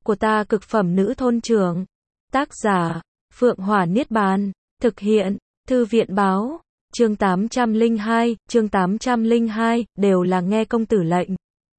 của ta cực phẩm nữ thôn trưởng. Tác giả, Phượng Hỏa Niết Bàn. Thực hiện, Thư viện báo. Chương 802, đều là nghe công tử lệnh.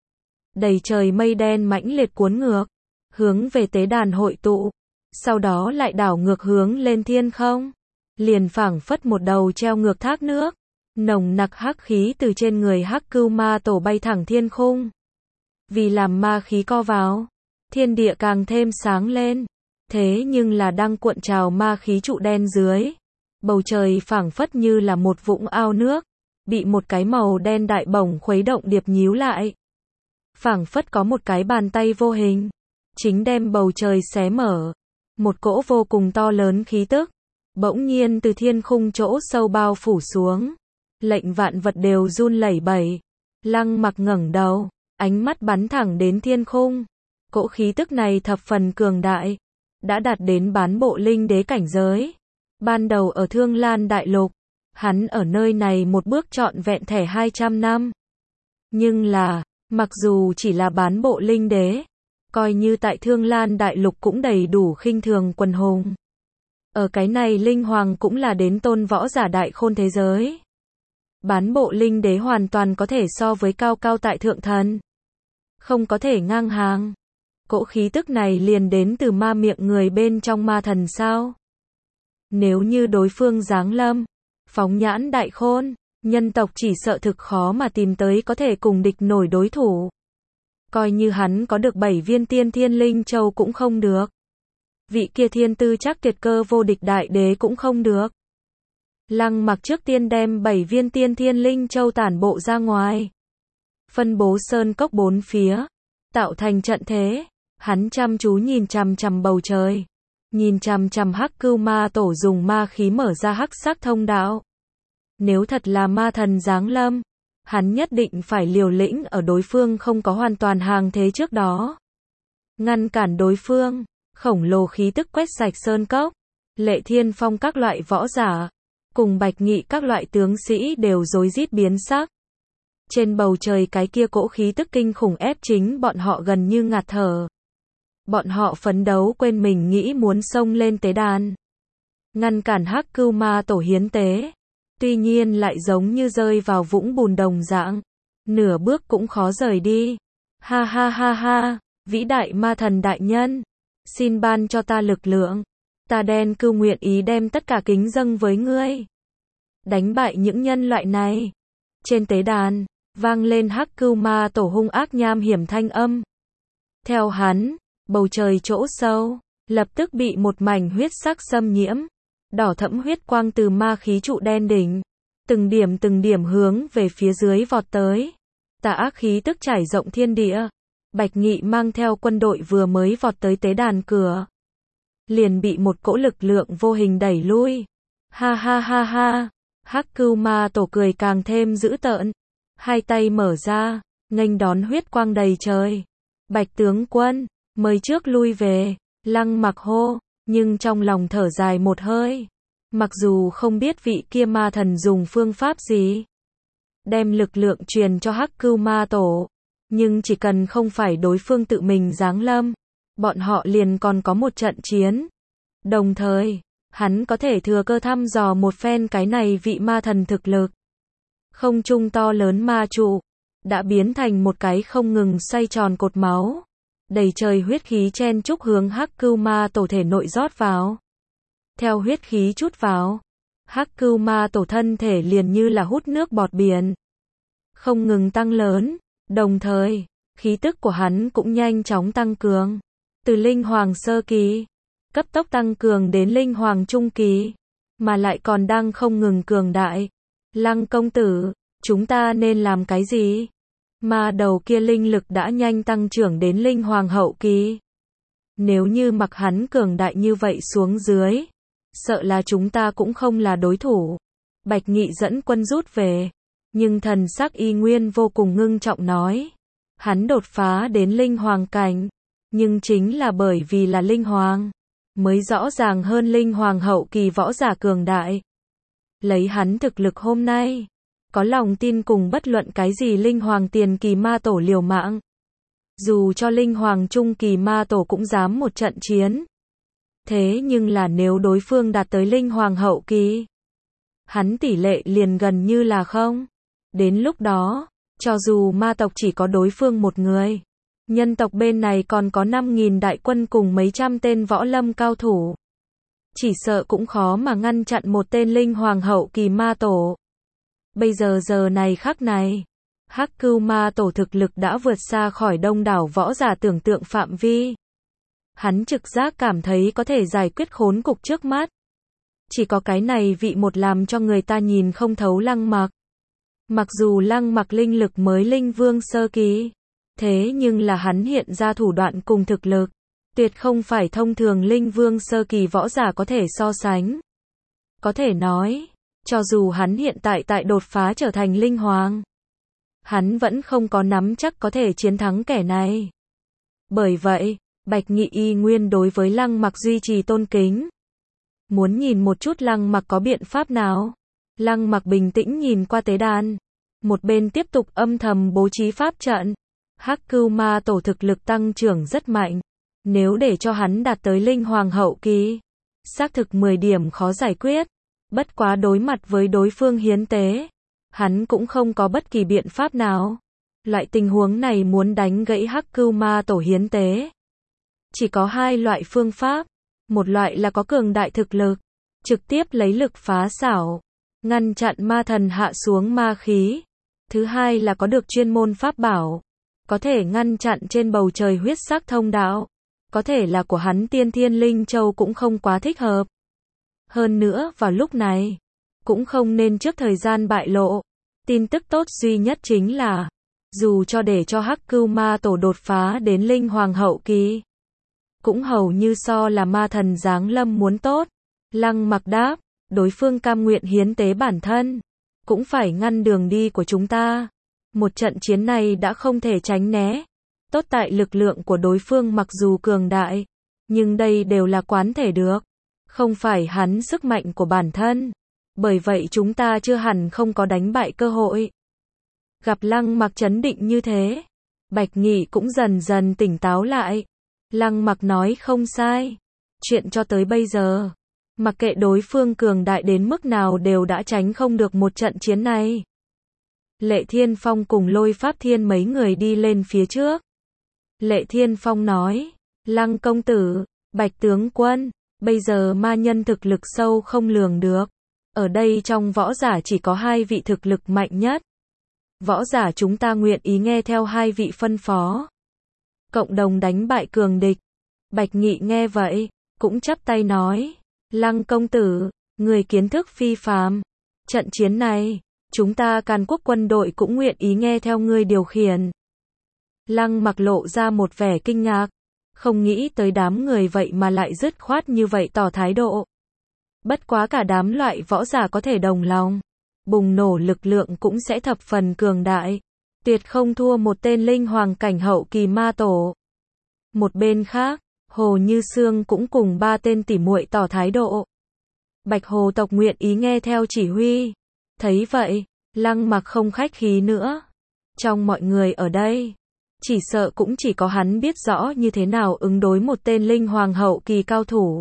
Đầy trời mây đen mãnh liệt cuốn ngược, hướng về tế đàn hội tụ, sau đó lại đảo ngược hướng lên thiên không. Liền phảng phất một đầu treo ngược thác nước, nồng nặc hắc khí từ trên người Hắc Cưu Ma Tổ bay thẳng thiên khung. Vì làm ma khí co vào, thiên địa càng thêm sáng lên. Thế nhưng là đang cuộn trào ma khí trụ đen dưới, bầu trời phảng phất như là một vũng ao nước, bị một cái màu đen đại bổng khuấy động điệp nhíu lại. Phảng phất có một cái bàn tay vô hình, chính đem bầu trời xé mở. Một cỗ vô cùng to lớn khí tức, bỗng nhiên từ thiên khung chỗ sâu bao phủ xuống. Lệnh vạn vật đều run lẩy bẩy. Lăng Mặc ngẩng đầu, ánh mắt bắn thẳng đến thiên khung. Cỗ khí tức này thập phần cường đại, đã đạt đến bán bộ linh đế cảnh giới. Ban đầu ở Thương Lan Đại Lục, hắn ở nơi này một bước trọn vẹn thẻ 200 năm. Nhưng là, mặc dù chỉ là bán bộ linh đế, coi như tại Thương Lan Đại Lục cũng đầy đủ khinh thường quần hùng. Ở cái này linh hoàng cũng là đến tôn võ giả đại khôn thế giới. Bán bộ linh đế hoàn toàn có thể so với cao cao tại thượng thần, không có thể ngang hàng. Cỗ khí tức này liền đến từ ma miệng người bên trong ma thần sao? Nếu như đối phương giáng lâm, phóng nhãn đại khôn, nhân tộc chỉ sợ thực khó mà tìm tới có thể cùng địch nổi đối thủ. Coi như hắn có được 7 viên tiên thiên linh châu cũng không được. Vị kia thiên tư chắc tuyệt cơ vô địch đại đế cũng không được. Lăng Mặc trước tiên đem 7 viên tiên thiên linh châu tản bộ ra ngoài, phân bố sơn cốc bốn phía, tạo thành trận thế. Hắn chăm chú nhìn chằm chằm bầu trời, nhìn chằm chằm Hắc Cưu Ma Tổ dùng ma khí mở ra hắc sắc thông đạo. Nếu thật là ma thần giáng lâm, hắn nhất định phải liều lĩnh ở đối phương không có hoàn toàn hàng thế trước đó, ngăn cản đối phương. Khổng lồ khí tức quét sạch sơn cốc, Lệ Thiên Phong các loại võ giả, cùng Bạch Nghị các loại tướng sĩ đều rối rít biến sắc. Trên bầu trời cái kia cỗ khí tức kinh khủng ép chính bọn họ gần như ngạt thở. Bọn họ phấn đấu quên mình nghĩ muốn xông lên tế đàn, ngăn cản Hắc Cưu Ma Tổ hiến tế. Tuy nhiên lại giống như rơi vào vũng bùn đồng dạng, nửa bước cũng khó rời đi. Ha ha ha ha, vĩ đại ma thần đại nhân, xin ban cho ta lực lượng. Ta Đen Cưu nguyện ý đem tất cả kính dâng với ngươi, đánh bại những nhân loại này. Trên tế đàn, vang lên Hắc Cưu Ma Tổ hung ác nham hiểm thanh âm. Theo hắn, bầu trời chỗ sâu, lập tức bị một mảnh huyết sắc xâm nhiễm. Đỏ thẫm huyết quang từ ma khí trụ đen đỉnh, từng điểm hướng về phía dưới vọt tới. Tà ác khí tức trải rộng thiên địa. Bạch Nghị mang theo quân đội vừa mới vọt tới tế đàn cửa, liền bị một cỗ lực lượng vô hình đẩy lui. Ha ha ha ha, Hắc Cưu Ma Tổ cười càng thêm dữ tợn, hai tay mở ra, nghênh đón huyết quang đầy trời. Bạch tướng quân, mời trước lui về. Lăng Mặc hô, nhưng trong lòng thở dài một hơi. Mặc dù không biết vị kia ma thần dùng phương pháp gì đem lực lượng truyền cho Hắc Cưu Ma Tổ, nhưng chỉ cần không phải đối phương tự mình giáng lâm, bọn họ liền còn có một trận chiến. Đồng thời, hắn có thể thừa cơ thăm dò một phen cái này vị ma thần thực lực. Không trung to lớn ma trụ đã biến thành một cái không ngừng xoay tròn cột máu, đầy trời huyết khí chen chúc hướng Hắc Cưu Ma Tổ thể nội rót vào. Theo huyết khí chút vào, Hắc Cưu Ma Tổ thân thể liền như là hút nước bọt biển, không ngừng tăng lớn. Đồng thời, khí tức của hắn cũng nhanh chóng tăng cường, từ linh hoàng sơ kỳ, cấp tốc tăng cường đến linh hoàng trung kỳ, mà lại còn đang không ngừng cường đại. Lăng công tử, chúng ta nên làm cái gì? Mà đầu kia linh lực đã nhanh tăng trưởng đến linh hoàng hậu kỳ. Nếu như mặc hắn cường đại như vậy xuống dưới, sợ là chúng ta cũng không là đối thủ. Bạch Nghị dẫn quân rút về, nhưng thần sắc y nguyên vô cùng ngưng trọng nói. Hắn đột phá đến linh hoàng cảnh, nhưng chính là bởi vì là linh hoàng, mới rõ ràng hơn linh hoàng hậu kỳ võ giả cường đại. Lấy hắn thực lực hôm nay, có lòng tin cùng bất luận cái gì linh hoàng tiền kỳ ma tổ liều mạng. Dù cho Linh Hoàng Trung Kỳ ma tổ cũng dám một trận chiến. Thế nhưng là nếu đối phương đạt tới Linh Hoàng Hậu Kỳ, hắn tỷ lệ liền gần như là không. Đến lúc đó, cho dù ma tộc chỉ có đối phương một người, nhân tộc bên này còn có 5.000 đại quân cùng mấy trăm tên võ lâm cao thủ. Chỉ sợ cũng khó mà ngăn chặn một tên Linh Hoàng Hậu Kỳ ma tổ. Bây giờ giờ này khắc này, Hắc Cưu ma tổ thực lực đã vượt xa khỏi đông đảo võ giả tưởng tượng phạm vi. Hắn trực giác cảm thấy có thể giải quyết khốn cục trước mắt. Chỉ có cái này vị một làm cho người ta nhìn không thấu Lăng Mặc. Mặc dù Lăng Mặc linh lực mới Linh Vương sơ kỳ, thế nhưng là hắn hiện ra thủ đoạn cùng thực lực, tuyệt không phải thông thường Linh Vương sơ kỳ võ giả có thể so sánh. Có thể nói, cho dù hắn hiện tại đột phá trở thành Linh Hoàng, hắn vẫn không có nắm chắc có thể chiến thắng kẻ này. Bởi vậy, Bạch Nghị y nguyên đối với Lăng Mặc duy trì tôn kính. Muốn nhìn một chút Lăng Mặc có biện pháp nào? Lăng Mặc bình tĩnh nhìn qua tế đàn, một bên tiếp tục âm thầm bố trí pháp trận. Hắc Cưu ma tổ thực lực tăng trưởng rất mạnh, nếu để cho hắn đạt tới Linh Hoàng Hậu Kỳ, xác thực 10 điểm khó giải quyết. Bất quá đối mặt với đối phương hiến tế, hắn cũng không có bất kỳ biện pháp nào. Loại tình huống này muốn đánh gãy Hắc Cưu ma tổ hiến tế, chỉ có hai loại phương pháp. Một loại là có cường đại thực lực, trực tiếp lấy lực phá xảo, ngăn chặn ma thần hạ xuống ma khí. Thứ hai là có được chuyên môn pháp bảo, có thể ngăn chặn trên bầu trời huyết sắc thông đạo. Có thể là của hắn Tiên Thiên Linh Châu cũng không quá thích hợp. Hơn nữa vào lúc này, cũng không nên trước thời gian bại lộ. Tin tức tốt duy nhất chính là, dù cho để cho Hắc Cưu ma tổ đột phá đến Linh Hoàng Hậu Kỳ, cũng hầu như so là ma thần giáng lâm muốn tốt. Lăng Mặc đáp, đối phương cam nguyện hiến tế bản thân, cũng phải ngăn đường đi của chúng ta. Một trận chiến này đã không thể tránh né. Tốt tại lực lượng của đối phương mặc dù cường đại, nhưng đây đều là quán thể được, không phải hắn sức mạnh của bản thân. Bởi vậy chúng ta chưa hẳn không có đánh bại cơ hội. Gặp Lăng Mặc trấn định như thế, Bạch Nghị cũng dần dần tỉnh táo lại. Lăng Mặc nói không sai. Chuyện cho tới bây giờ, mặc kệ đối phương cường đại đến mức nào đều đã tránh không được một trận chiến này. Lệ Thiên Phong cùng Lôi Pháp Thiên mấy người đi lên phía trước. Lệ Thiên Phong nói, Lăng công tử, Bạch tướng quân, bây giờ ma nhân thực lực sâu không lường được. Ở đây trong võ giả chỉ có hai vị thực lực mạnh nhất. Võ giả chúng ta nguyện ý nghe theo hai vị phân phó, cộng đồng đánh bại cường địch. Bạch Nghị nghe vậy, cũng chắp tay nói, Lăng công tử, người kiến thức phi phàm. Trận chiến này, chúng ta Càn Quốc quân đội cũng nguyện ý nghe theo ngươi điều khiển. Lăng Mặc lộ ra một vẻ kinh ngạc, không nghĩ tới đám người vậy mà lại dứt khoát như vậy tỏ thái độ. Bất quá cả đám loại võ giả có thể đồng lòng, bùng nổ lực lượng cũng sẽ thập phần cường đại, tuyệt không thua một tên Linh Hoàng cảnh hậu kỳ ma tổ. Một bên khác, Hồ Như Sương cũng cùng ba tên tỉ muội tỏ thái độ. Bạch Hồ tộc nguyện ý nghe theo chỉ huy. Thấy vậy, Lăng Mặc không khách khí nữa. Trong mọi người ở đây, chỉ sợ cũng chỉ có hắn biết rõ như thế nào ứng đối một tên Linh Hoàng hậu kỳ cao thủ.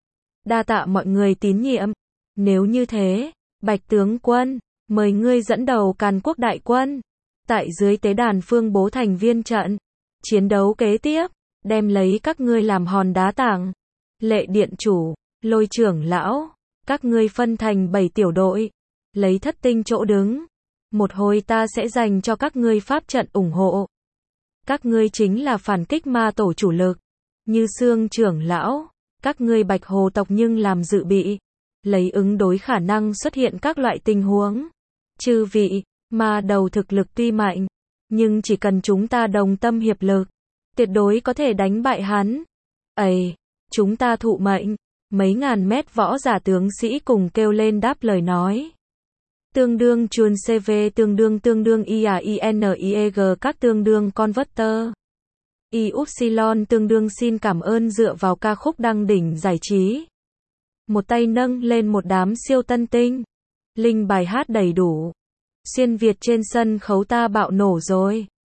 Đa tạ mọi người tín nhiệm. Nếu như thế, Bạch tướng quân, mời ngươi dẫn đầu Càn Quốc đại quân, tại dưới tế đàn phương bố thành viên trận. Chiến đấu kế tiếp, đem lấy các ngươi làm hòn đá tảng. Lệ điện chủ, Lôi trưởng lão, các ngươi phân thành 7 tiểu đội, lấy thất tinh chỗ đứng. Một hồi ta sẽ dành cho các ngươi pháp trận ủng hộ. Các ngươi chính là phản kích ma tổ chủ lực. Như Sương trưởng lão, các ngươi Bạch Hồ tộc nhưng làm dự bị, lấy ứng đối khả năng xuất hiện các loại tình huống. Chư vị, ma đầu thực lực tuy mạnh, nhưng chỉ cần chúng ta đồng tâm hiệp lực, tuyệt đối có thể đánh bại hắn. Ây, chúng ta thụ mệnh. Mấy ngàn mét võ giả tướng sĩ cùng kêu lên đáp lời nói. Tương đương chuồn CV tương đương IAINIEG các tương đương converter. YY tương đương xin cảm ơn dựa vào ca khúc đăng đỉnh giải trí. Một tay nâng lên một đám siêu tân tinh. Linh bài hát đầy đủ. Xuyên Việt trên sân khấu ta bạo nổ rồi.